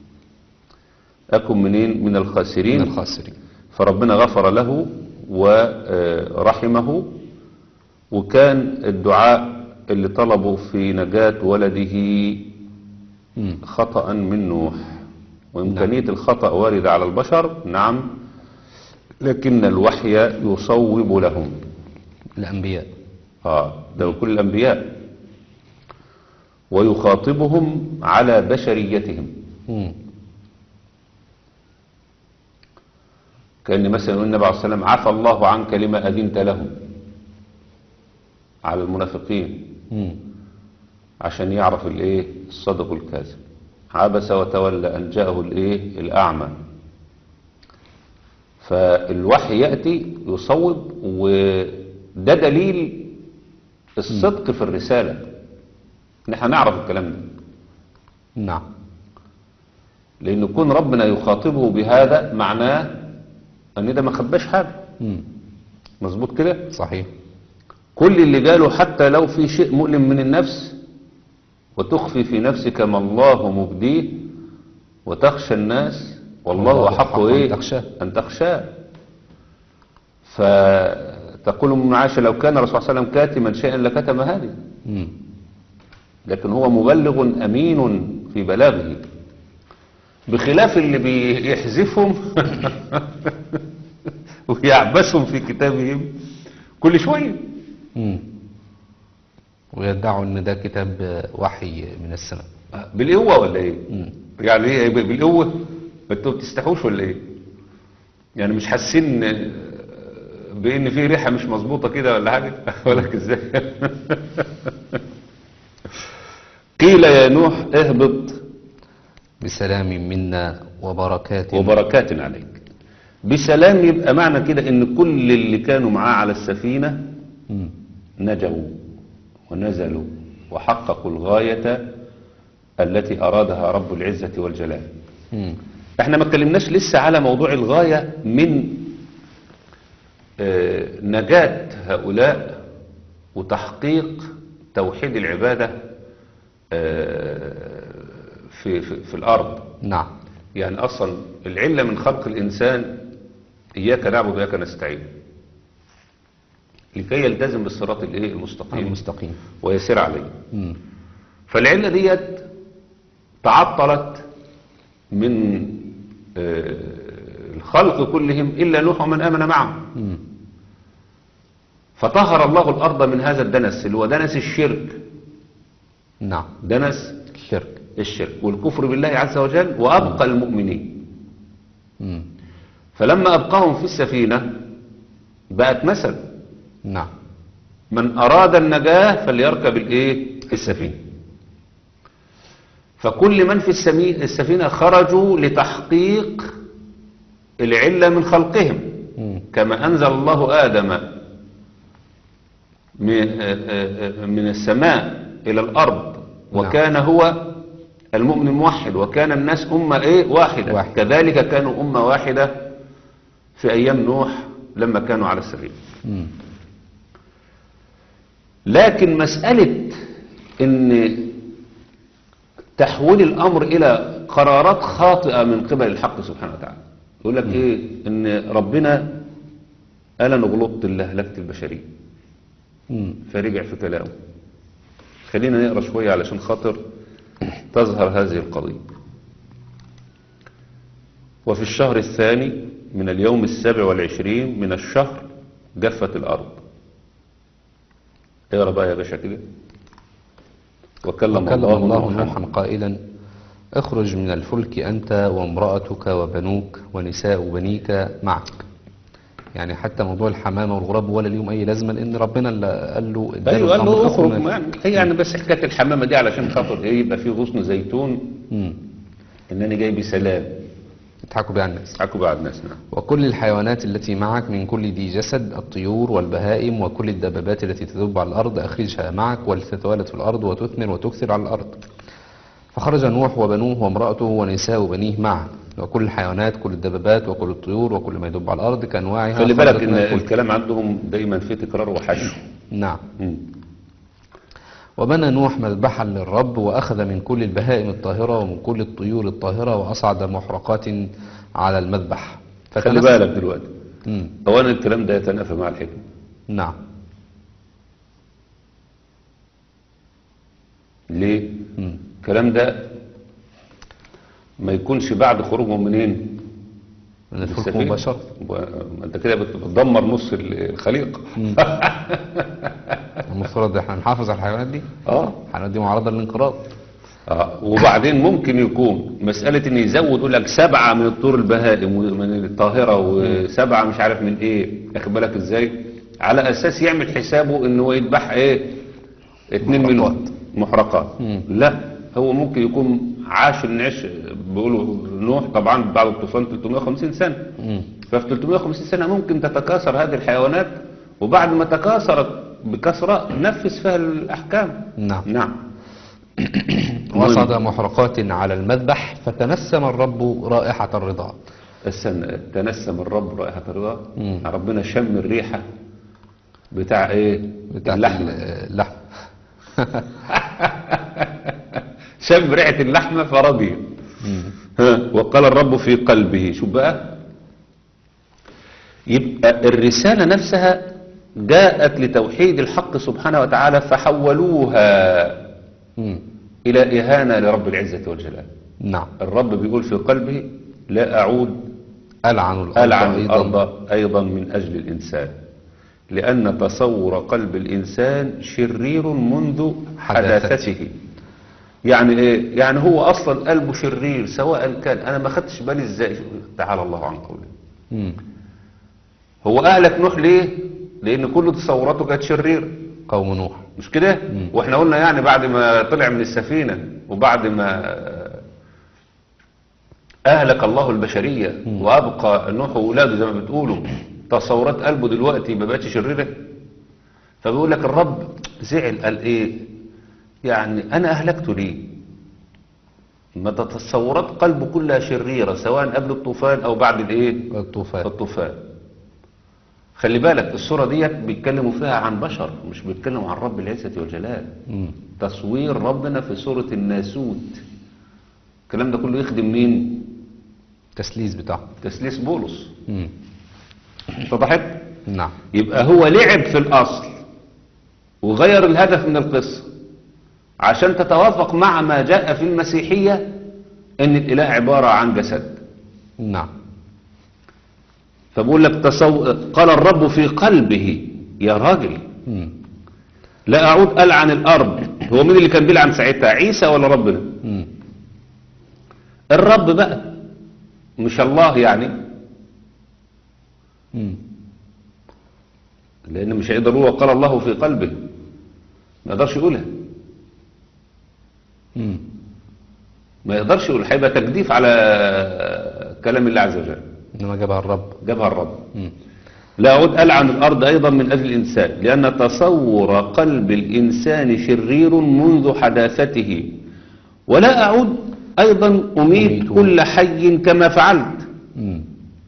أكن منين؟ من الخاسرين. من الخاسرين. فربنا غفر له ورحمه، وكان الدعاء اللي طلبه في نجاة ولده مم. خطأ من نوح. وإمكانية نعم. الخطأ واردة على البشر، نعم، لكن الوحي يصوب لهم. الأنبياء. آه ده كل الأنبياء، ويخاطبهم على بشريتهم. مم. كأن مثلا يقول النبي عليه الصلاة والسلام عفى الله عنك لما أذنت لهم، على المنافقين. مم. عشان يعرف الايه الصدق والكاذب. عبس وتولى أن جاءه الايه الأعمى. فالوحي يأتي يصوب، وده دليل الصدق في الرسالة. نحن نعرف الكلام ده. نعم. لأن يكون ربنا يخاطبه بهذا معناه أن ده ما خباش حاجة. مم. مظبوط كده؟ صحيح. كل اللي قاله حتى لو في شيء مؤلم من النفس، وتخفي في نفسك ما الله مبديه وتخشى الناس والله أحق إيه أن تخشاه. أن تخشاه. فتقول من عائشة لو كان الرسول صلى الله عليه وسلم كاتما شيئا لكتم هذه، مم. لكن هو مبلغ أمين في بلاغه، بخلاف اللي بيحذفهم ويعبسهم في كتابهم كل شوية. مم. ويدعوا ان ده كتاب وحي من السماء. بالقوة ولا ايه؟ مم. يعني ايه بالقوة؟ انتوا بتستحوش ولا ايه؟ يعني مش حاسين بان في ريحة مش مظبوطة كده ولا حاجة؟ ولا ازاي؟ قيل يا نوح اهبط بسلام منا وبركات وبركات عليك. بسلام يبقى معنى كده ان كل اللي كانوا معاه على السفينة مم. نجوا ونزلوا وحققوا الغاية التي أرادها رب العزة والجلال. مم. احنا ما اتكلمناش لسه على موضوع الغاية من آه، نجاة هؤلاء وتحقيق توحيد العبادة آه، في, في, في الأرض. نعم. يعني أصلا العلة من خلق الإنسان إياك نعبد وإياك نستعين، لكي يلتزم بالصراط الايه المستقيم المستقيم ويسير عليه. مم. فالعلة ديت تعطلت من آه، الخلق كلهم إلا نوح ومن آمن معه. مم. فطهر الله الأرض من هذا الدنس اللي هو دنس الشرك. نعم. دنس الشرك. الشرك والكفر بالله عز وجل، وأبقى المؤمنين. مم. فلما أبقاهم في السفينة بقت مثل، نعم. من أراد النجاة فليركب الإيه؟ السفينة. فكل من في السمي- السفينة خرجوا لتحقيق العلة من خلقهم، مم. كما أنزل الله آدم من من السماء إلى الأرض وكان هو المؤمن الموحد وكان الناس أمة إيه؟ واحدة. واحد. كذلك كانوا أمة واحدة في أيام نوح لما كانوا على السفينة. مم. لكن مسألة إن تحويل الأمر إلى قرارات خاطئة من قبل الحق سبحانه وتعالى، يقول لك إيه؟ إن ربنا قال أنا غلطت اللي هلكت البشرية، مم. فرجع في كلامه. خلينا نقرأ شوية علشان خاطر تظهر هذه القضية. وفي الشهر الثاني من اليوم السابع والعشرين من الشهر جفت الأرض. اقرأ بقى يا باشا كده. وكلم, وكلم الله, الله نوحا نوحا قائلا اخرج من الفلك أنت وامرأتك وبنوك ونساء بنيك معك. يعني حتى موضوع الحمامة والغراب ولا ليهم أي لازمة، لأن ربنا اللي قال له اداله ايوه قال الأمر له اخرج اخرج من يعني هي يعني بس حكايه الحمامه دي علشان خاطر ايه؟ يبقى في غصن زيتون مم. انني جاي بسلام يضحكوا بها الناس. حكوا بعد الناس. نعم. وكل الحيوانات التي معك من كل ذي جسد، الطيور والبهائم وكل الدبابات التي تدب على الأرض أخرجها معك ولتتوالد في الأرض وتثمر وتكثر على الأرض. فخرج نوح وبنوه وامرأته ونساء بنيه معه، وكل الحيوانات كل الدبابات وكل الطيور وكل ما يدب على الأرض كأنواعها. خلي بالك خرجت ان من الفلك. الكلام عندهم دايما فيه تكرار وحشو. نعم. مم. وبنى نوح مذبحا للرب وأخذ من كل البهائم الطاهرة ومن كل الطيور الطاهرة وأصعد محرقات على المذبح. خلي فتنس- بالك دلوقتي، مم. اولا الكلام ده يتنافى مع الحكمه. نعم. ليه؟ مم. الكلام ده ما يكونش بعد خروجهم منين؟ من الفلك السفينة. مباشرة. و- ما انت كده بت- بتدمر نص الخليقه. المفترض احنا نحافظ على الحيوانات دي. اه الحيوانات دي معرضة للانقراض. اه وبعدين ممكن يكون مسألة ان يزود يقول لك سبعة من الطور البهائم ومن الطاهرة وسبعة مش عارف من ايه، اخد بالك ازاي؟ على اساس يعمل حسابه ان هو يذبح ايه؟ اتنين محرقات. منهم محرقات. مم. لا، هو ممكن يكون عاش النعش بيقولوا نوح طبعا بعد الطوفان ثلاثمائة وخمسين سنة. مم. ففي ثلاثمائة وخمسين سنة ممكن تتكاثر هذه الحيوانات، وبعد ما تكاثرت بكثرة نفذ فيها الأحكام. نعم. نعم. وصعد محرقات على المذبح فتنسم الرب رائحة الرضا. استنى، تنسم الرب رائحة الرضا. مم. ربنا شم الريحة بتاع ايه؟ بتاعت اللحمة. اللحم. شم ريحة اللحمة فرضي. ها، وقال الرب في قلبه. شوف بقى، يبقى الرسالة نفسها جاءت لتوحيد الحق سبحانه وتعالى فحولوها مم. إلى إهانة لرب العزة والجلال. نعم. الرب بيقول في قلبه لا أعود ألعن الأرض ألعن أيضا. الأرض أيضا من أجل الإنسان، لأن تصور قلب الإنسان شرير منذ حداثته. يعني إيه؟ يعني هو أصلا قلبه شرير سواء كان، أنا ما خدتش بالي إزاي. تعالى الله عن قوله. مم. هو أهلك نوح ليه؟ لأن كل تصوراته كانت شرير، قوم نوح. مش كده؟ واحنا قلنا يعني بعد ما طلع من السفينة وبعد ما أهلك الله البشرية وأبقى نوح وأولاده زي ما بتقولوا، تصورات قلبه دلوقتي ما بقتش شريرة. فبيقول لك الرب زعل، قال إيه؟ يعني أنا أهلكته ليه؟ ما تصورات قلبه كلها شريرة سواء قبل الطوفان أو بعد الإيه؟ الطوفان. الطوفان. خلي بالك الصورة ديت بيتكلموا فيها عن بشر، مش بيتكلموا عن رب العزة والجلال. مم. تصوير ربنا في صورة الناسوت. الكلام ده كله يخدم مين؟ تسليس بتاعه. تسليس بولس. مم. اتضحت؟ نعم. يبقى هو لعب في الأصل وغير الهدف من القصة عشان تتوافق مع ما جاء في المسيحية ان الإله عبارة عن جسد. نعم. فبقول لك تصو... قال الرب في قلبه يا راجل مم. لا أعود ألعن الأرض. هو مين اللي كان بيلعن ساعتها؟ عيسى ولا ربنا؟ مم. الرب بقى، مش الله يعني. مم. لأن مش هيقدر يقول وقال الله في قلبه، ما يقدرش يقولها، مم. ما يقدرش يقول، هيبقى تجديف على كلام الله عز وجل. إنما جابها الرب. جابها الرب. مم. لا أعود ألعن الأرض أيضا من أجل الإنسان، لأن تصور قلب الإنسان شرير منذ حداثته، ولا أعود أيضا أميت أميت. كل حي كما فعلت مم.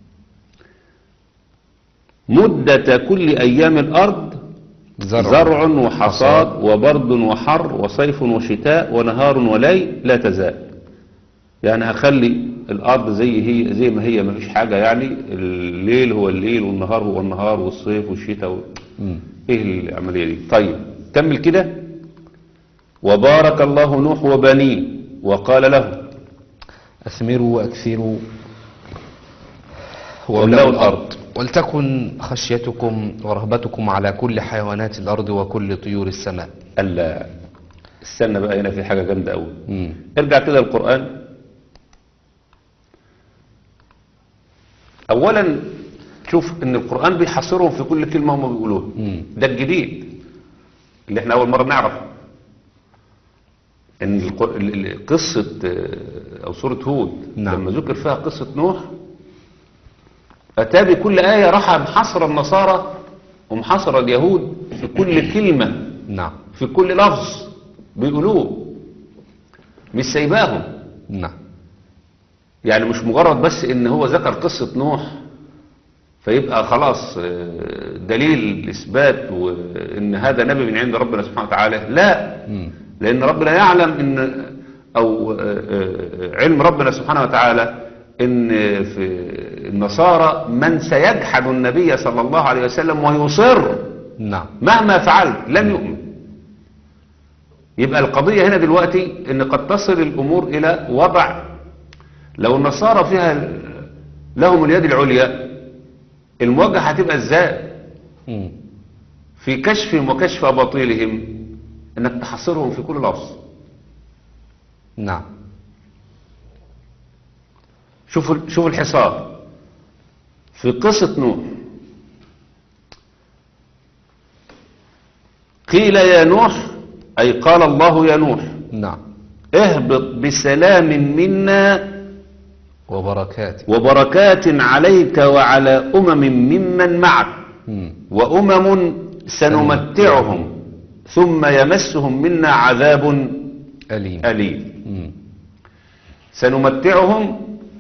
مدة كل أيام الأرض، زرع, زرع وحصاد وبرد وحر وصيف وشتاء ونهار وليل لا تزال. يعني هخلي الأرض زي هي زي ما هي، ما فيش حاجة، يعني الليل هو الليل والنهار هو النهار والصيف والشتاء و... مم. ايه العملية دي؟ طيب كمل كده. وبارك الله نوح وبنيه وقال له أثمروا وأكثروا واملأوا الأرض، ولتكن خشيتكم ورهبتكم على كل حيوانات الأرض وكل طيور السماء. ألا استنى بقى، هنا في حاجة جامدة أوي. مم. ارجع كده القرآن. أولا شوف إن القرآن بيحصرهم في كل كلمة هم بيقولوها. مم. ده الجديد اللي احنا أول مرة نعرف إن الق- ال- ال- قصة آه، أو سورة هود نعم. لما ذكر فيها قصة نوح، أتى بكل آية راح محصر النصارى ومحصر اليهود في كل كلمة، نعم. في كل لفظ بيقولوه، مش سايباهم. نعم. يعني مش مجرد بس ان هو ذكر قصة نوح فيبقى خلاص آه، دليل اثبات وان هذا نبي من عند ربنا سبحانه وتعالى، لا. مم. لان ربنا يعلم ان او آه، آه، علم ربنا سبحانه وتعالى ان في النصارى من سيجحد النبي صلى الله عليه وسلم ويصر نعم. مهما فعلت لن يؤمن. يبقى القضية هنا دلوقتي ان قد تصل الامور الى وضع لو النصارى فيها لهم اليد العليا، المواجهة هتبقى ازاي مم. في كشفهم وكشف اباطيلهم؟ انك تحصرهم في كل لفظ. نعم. شوفوا شوفوا الحصار في قصة نوح. قيل يا نوح، أي قال الله يا نوح نعم. اهبط بسلام منا وبركات. وبركات عليك وعلى أمم ممن معك مم. وأمم سنمتعهم ثم يمسهم منا عذاب أليم. أليم. مم. سنمتعهم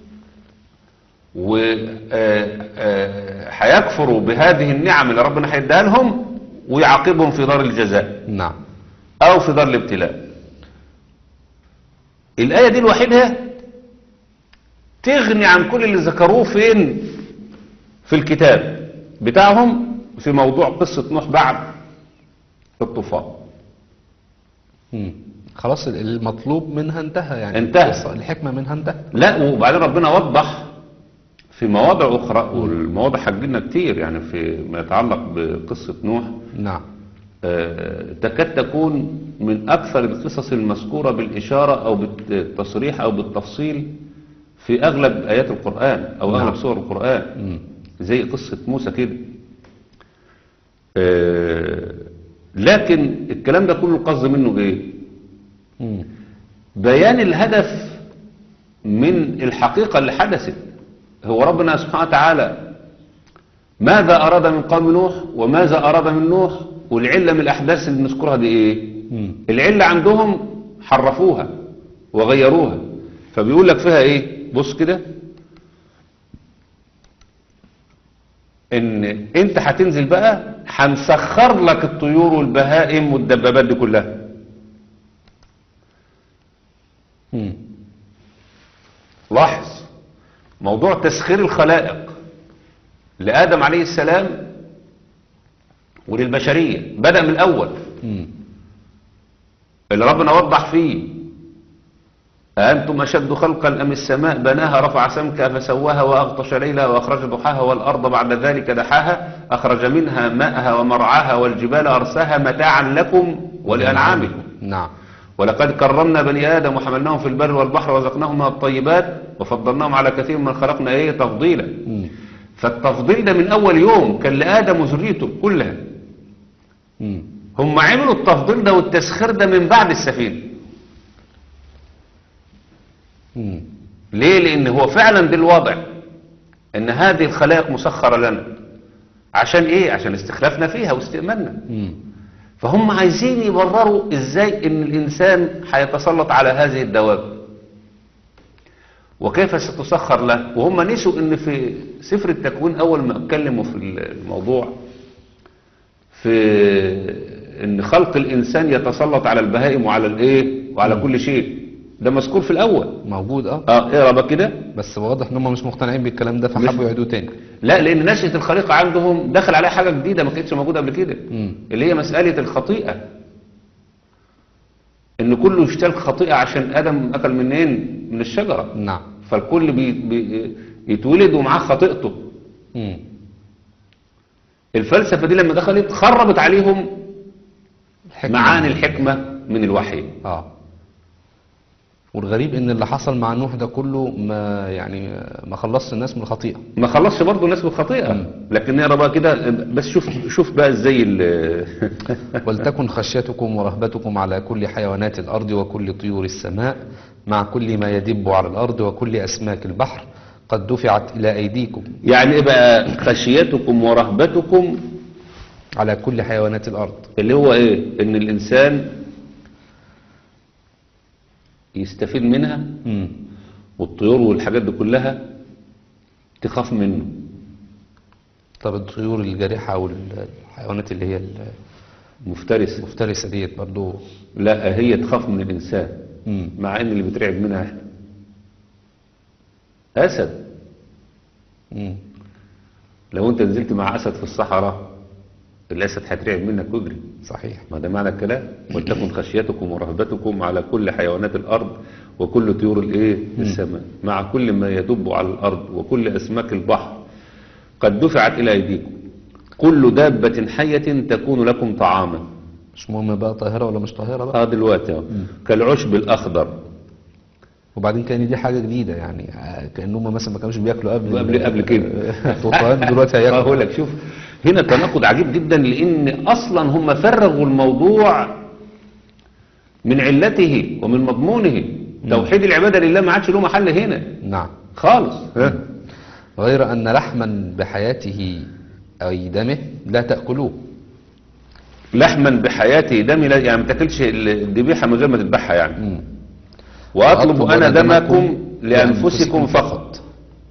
وهيكفروا بهذه النعم اللي ربنا هيديها لهم ويعاقبهم في دار الجزاء نعم. أو في دار الابتلاء. الآية دي لوحدها تغني عن كل اللي ذكروه فين في الكتاب بتاعهم في موضوع قصة نوح بعد الطوفان. مم. خلاص المطلوب منها انتهى، يعني انتهى. القصة- الحكمة منها انتهى. لا، وبعدين ربنا وضح في مواضع أخرى، والمواضع هتجيلنا كتير يعني في ما يتعلق بقصة نوح. نعم. آه، تكاد تكون من أكثر القصص المذكورة بالإشارة أو بالتصريح أو بالتفصيل في أغلب آيات القرآن أو نعم. أغلب سور القرآن، مم. زي قصة موسى كده. آه، لكن الكلام ده كله القصد منه إيه؟ مم. بيان الهدف من الحقيقة اللي حدثت. هو ربنا سبحانه وتعالى ماذا أراد من قوم نوح وماذا أراد من نوح، والعلة من الأحداث اللي بنذكرها دي إيه؟ مم. العلة عندهم حرفوها وغيروها، فبيقول لك فيها إيه؟ بص كده، إن أنت هتنزل بقى هنسخر لك الطيور والبهائم والدبابات دي كلها. مم. لاحظ موضوع تسخير الخلائق لآدم عليه السلام وللبشرية بدأ من الأول، مم. اللي ربنا وضح فيه أأنتم أشد خلقا أم السماء بناها رفع سمكها فسواها وأغطش ليلها وأخرج ضحاها والأرض بعد ذلك دحاها أخرج منها ماءها ومرعاها والجبال أرساها متاعا لكم ولأنعامكم نعم. ولقد كرمنا بني آدم وحملناهم في البر والبحر ورزقناهم من الطيبات وفضلناهم على كثير من خلقنا إيه تفضيلا. مم. فالتفضيل ده من أول يوم كان لآدم وذريته كلها. مم. هم عملوا التفضيل ده والتسخير ده من بعد السفينة. مم. ليه؟ لأن هو فعلا ده الوضع، إن هذه الخلائق مسخرة لنا عشان إيه؟ عشان استخلافنا فيها واستئماننا. مم. فهم عايزين يبرروا إزاي إن الإنسان هيتسلط على هذه الدواب وكيف ستسخر له. وهم نسوا إن في سفر التكوين أول ما اتكلموا في الموضوع في إن خلق الإنسان يتسلط على البهائم وعلى الإيه وعلى كل شيء، ده مذكور في الأول موجود اه اه اقرا بقى كده. بس واضح ان هم مش مقتنعين بالكلام ده فحبوا يعيدوه تاني. لا، لأن نشأة الخليقة عندهم دخل عليها حاجة جديدة ما كانتش موجودة قبل كده، مم. اللي هي مسألة الخطيئة، إن كله يشترك خطيئة عشان آدم أكل منين؟ من الشجرة. نعم. فالكل بي بي يتولد ومعاه خطيئته. مم. الفلسفة دي لما دخلت خربت عليهم الحكمة. معاني الحكمة من الوحي. اه والغريب ان اللي حصل مع نوح ده كله ما يعني ما خلصش الناس من الخطيئة. ما خلصش برضه الناس بالخطيئة، لكن نقرا بقى كده بس. شوف شوف بقى ازاي ال ولتكن خشيتكم ورهبتكم على كل حيوانات الأرض وكل طيور السماء مع كل ما يدب على الأرض وكل أسماك البحر قد دفعت إلى أيديكم. يعني ايه بقى خشيتكم ورهبتكم؟ على كل حيوانات الأرض. اللي هو ايه؟ ان الانسان يستفيد منها، مم. والطيور والحاجات دي كلها تخاف منه. طب الطيور الجارحة والحيوانات اللي هي مفترسة المفترسة ديت برضو. لا، هي تخاف من الانسان، مم. مع ان اللي بترعب منها احنا. اسد، مم. لو انت نزلت مع اسد في الصحراء الاسد هيترعب منك ويجري. صحيح. ما ده معنى الكلام. ولتكن خشيتكم ورهبتكم على كل حيوانات الارض وكل طيور الايه السماء مع كل ما يدب على الارض وكل اسماك البحر قد دفعت الى ايديكم كل دابة حية تكون لكم طعاما. مش مهم بقى طاهرة ولا مش طاهرة بقى. اه دلوقتي اهو كالعشب الاخضر. وبعدين كان دي حاجة جديدة يعني آه، كأنهم مثلا ما كانوش بياكلوا قبل قبل قبل كده الطوفان دلوقتي هياكلوا. اقول لك شوف هنا تناقض عجيب جدا، لان اصلا هم فرغوا الموضوع من علته ومن مضمونه. توحيد العبادة لله ما عادش له محل هنا نعم خالص. ها؟ غير أن لحما بحياته أي دمه لا تأكلوه. لحما بحياته دم لا، يعني ما تاكلش الذبيحه من غير ما تذبحها يعني. مم. واطلب انا دمكم لانفسكم لأنفسكم فقط.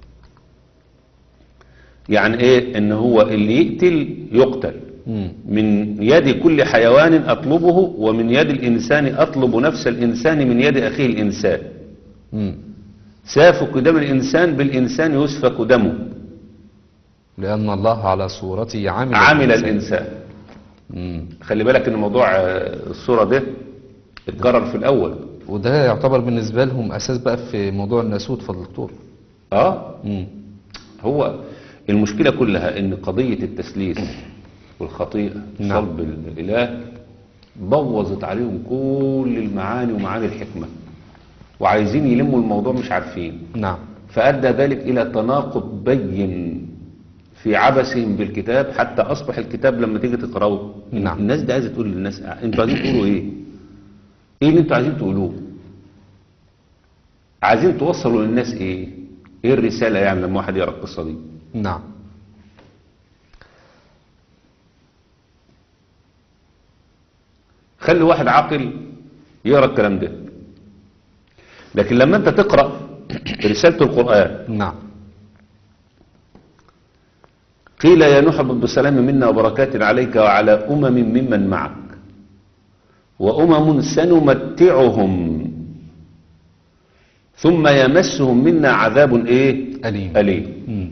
يعني ايه؟ ان هو اللي يقتل يقتل. مم. من يد كل حيوان اطلبه ومن يد الانسان اطلب نفس الانسان من يد اخيه الانسان. مم. سافك دم الانسان بالانسان يسفك دمه. لأن الله على صورته عمل عمل الإنسان. الانسان. مم. خلي بالك ان موضوع آه، الصورة ده اتكرر في الاول. وده يعتبر بالنسبة لهم أساس بقى في موضوع الناسوت فضل الدكتور. اه مم. هو المشكلة كلها ان قضية التسليس والخطيئة نعم. صلب الاله بوظت عليهم كل المعاني ومعاني الحكمة، وعايزين يلموا الموضوع مش عارفين. نعم. فأدى ذلك إلى تناقض بين في عبثهم بالكتاب، حتى أصبح الكتاب لما تيجي تقرأه نعم. الناس دي عايزة تقول للناس انتوا عايزين تقولوا ايه؟ ايه اللي انتوا عايزين تقولوه؟ عايزين توصلوا للناس ايه؟ ايه الرسالة يعني لما واحد يقرأ القصة دي؟ نعم. خلي واحد عاقل يقرأ الكلام ده. لكن لما انت تقرأ رسالة القرآن نعم. قيل يا نوح اهبط بسلام منا وبركات عليك وعلى أمم ممن معك وأمم سنمتعهم ثم يمسهم منا عذاب ايه؟ أليم. أليم. مم.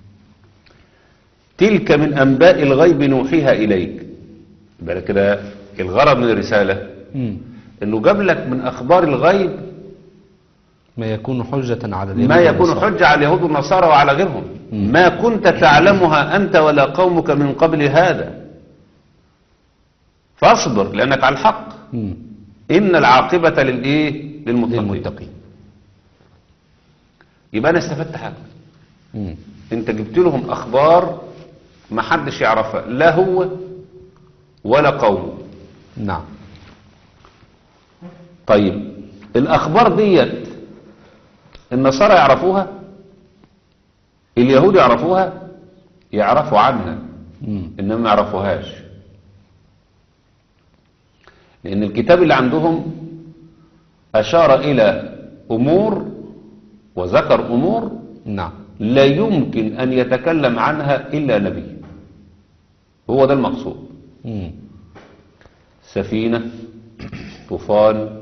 تلك من أنباء الغيب نوحيها إليك. يبقى كده الغرض من الرسالة مم. انه جاب لك من أخبار الغيب ما يكون حجة على اليهود ما يكون والنصارى. حجة على اليهود والنصارى وعلى غيرهم. مم. ما كنت تعلمها أنت ولا قومك من قبل هذا فاصبر لأنك على الحق. مم. إن العاقبة للإيه؟ للمتقين. للمتقين. يبقى أنا استفدت حاجة. مم. انت جبت لهم اخبار ما حدش يعرفها، لا هو ولا قومه. نعم. طيب الاخبار ديت النصارى يعرفوها، اليهود يعرفوها، يعرفوا عنها مم. انما ما يعرفوهاش، لان الكتاب اللي عندهم اشار الى امور وذكر امور نعم. لا يمكن ان يتكلم عنها الا نبي. هو ده المقصود. مم. سفينة، طوفان،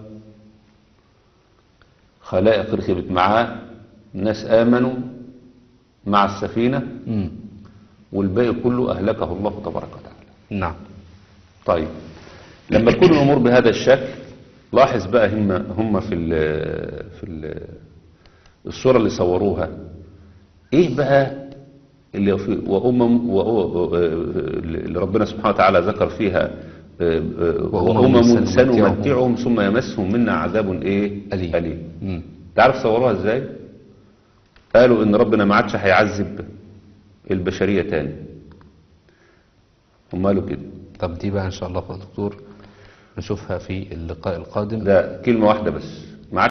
خلائق ركبت معاه، ناس آمنوا مع السفينة، مم. والباقي كله أهلكه الله تبارك وتعالى. نعم. طيب لما تكون الأمور بهذا الشكل، لاحظ بقى هم هم في ال في ال الصورة اللي صوروها ايه بقى اللي في وأمم وأ- اللي ربنا سبحانه وتعالى ذكر فيها وأمم سنمتعهم ثم يمسهم منا عذاب ايه أليم. أليم. مم. تعرف صوروها ازاي؟ قالوا ان ربنا ما عادش هيعذب البشرية تاني. هم قالوا كده. طب دي بقى إن شاء الله يا دكتور نشوفها في اللقاء القادم. ده كلمة واحدة بس.